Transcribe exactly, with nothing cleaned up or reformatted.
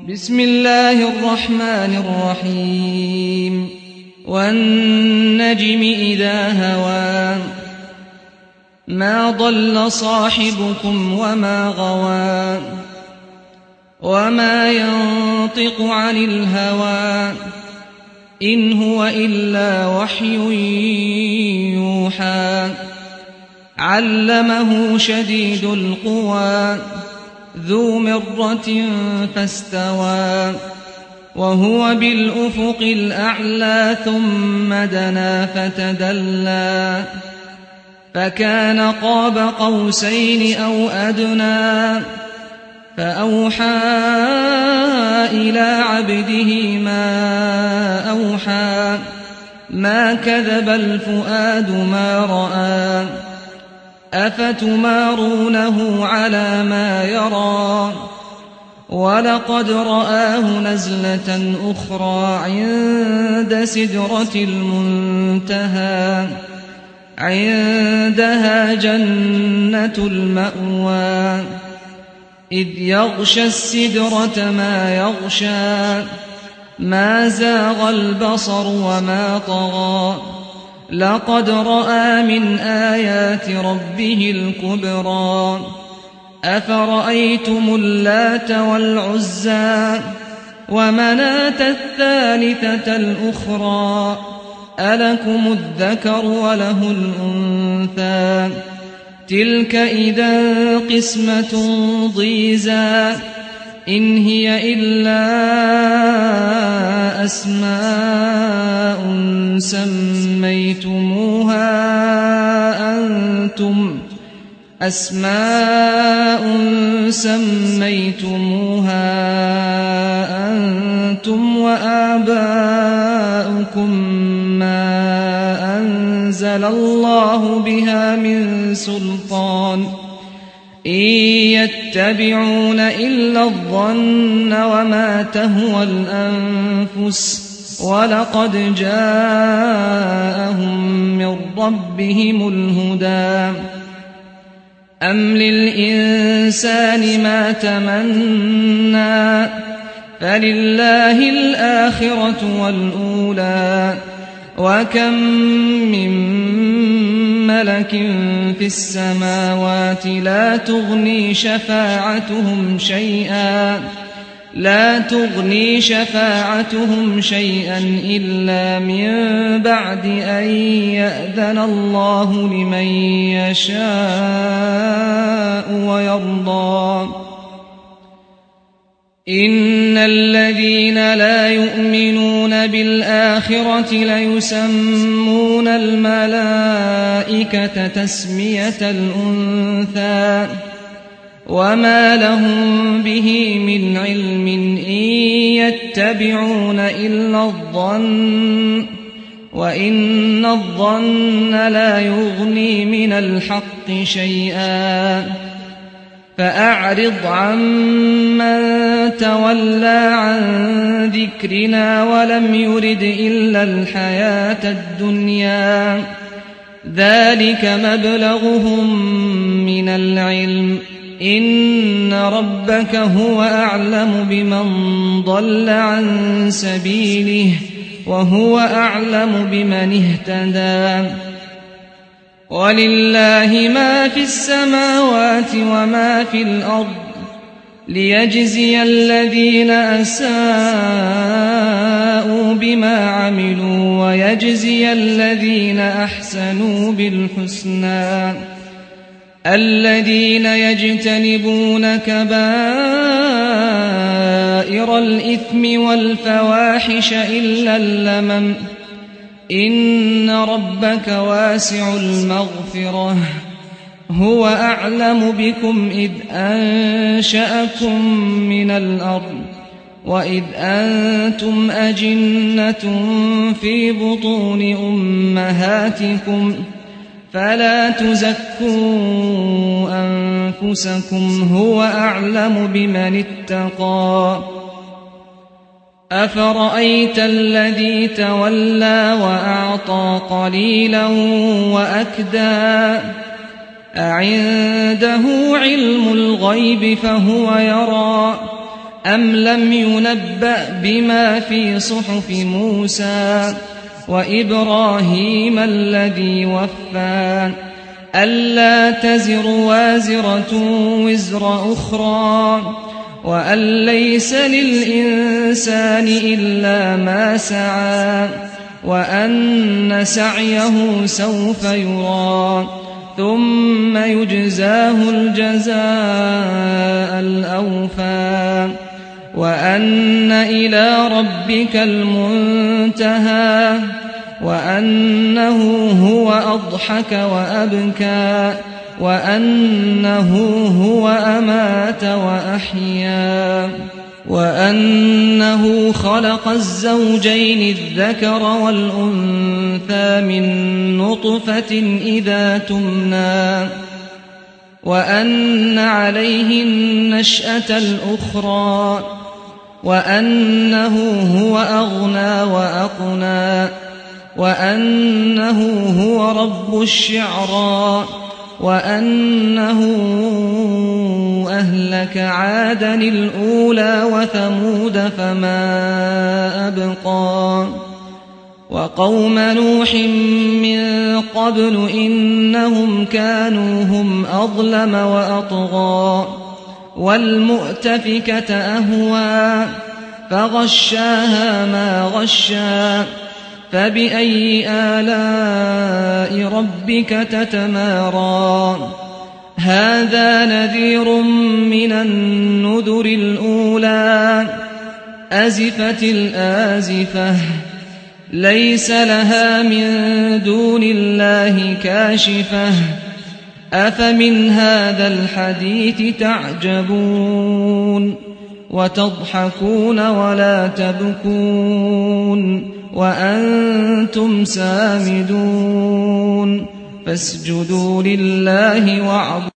بسم الله الرحمن الرحيم والنجم إذا هوى ما ضل صاحبكم وما غوى وما ينطق عن الهوى إن هو إلا وحي يوحى علمه شديد القوى ذو مرة فاستوى وهو بالأفق الأعلى ثم دنا فتدلى فكان قاب قوسين أو أدنى فأوحى إلى عبده ما أوحى ما كذب الفؤاد ما رأى أفتمارونه على ما يرى ولقد رآه نزلة أخرى عند سدرة المنتهى عندها جنة المأوى إذ يغشى السدرة ما يغشى ما زاغ البصر وما طغى لقد رأى من آيات ربه الكبرى أفرأيتم اللات والعزى ومناة الثالثة الأخرى ألكم الذكر وله الأنثى تلك إذا قسمة ضيزى إن هي إلا أسماء سميتموها أنتم أسماء سميتموها أنتم وآباؤكم ما أنزل الله بها من سلطان إن يتبعون إلا الظن وما تهوى الأنفس ولقد جاءهم من ربهم الهدى أم للإنسان ما تمنى فلله الآخرة والأولى وكم من ملك في السماوات لا تغني شفاعتهم شيئا لا تغني شفاعتهم شيئا إلا من بعد أن يأذن الله لمن يشاء ويرضى إن الذين لا يؤمنون بالآخرة ليسمون الملائكة تسمية الأنثى وما لهم به من علم إن يتبعون إلا الظن وإن الظن لا يغني من الحق شيئا فأعرض عمن تولى عن ذكرنا ولم يرد إلا الحياة الدنيا ذلك مبلغهم من العلم إن ربك هو أعلم بمن ضل عن سبيله وهو أعلم بمن اهتدى ولله ما في السماوات وما في الأرض ليجزي الذين أساءوا بما عملوا ويجزي الذين أحسنوا بالحسنى الذين يجتنبون كبائر الإثم والفواحش إلا اللمم إن ربك واسع المغفرة هو أعلم بكم إذ أنشأكم من الأرض وإذ أنتم أجنة في بطون أمهاتكم فلا تزكوا أنفسكم هو أعلم بمن اتقى أفرأيت الذي تولى وأعطى قليلا وأكدى أعنده علم الغيب فهو يرى أم لم ينبأ بما في صحف موسى وإبراهيم الذي وفى ألا تزر وازرة وزر أخرى وأن ليس للإنسان إلا ما سعى وأن سعيه سوف يرى ثم يجزاه الجزاء الأوفى وأن إلى ربك المنتهى وأنه هو أضحك وأبكى وأنه هو أمات وأحيا وأنه خلق الزوجين الذكر والأنثى من نطفة إذا تمنى وأن عليه النشأة الأخرى وأنه هو أغنى وأقنى وأنه هو رب الشعرى وأنه أهلك عادا الأولى وثمود فما أبقى وقوم نوح من قبل إنهم كانوا هم أظلم وأطغى والمؤتفكة أهوى فغشاها ما غشا فبأي آلاء ربك تتمارى هذا نذير من النذر الأولى أزفت الآزفة ليس لها من دون الله كاشفة أفمن هذا الحديث تعجبون وتضحكون ولا تبكون وأنتم سامدون فاسجدوا لله واعبدوا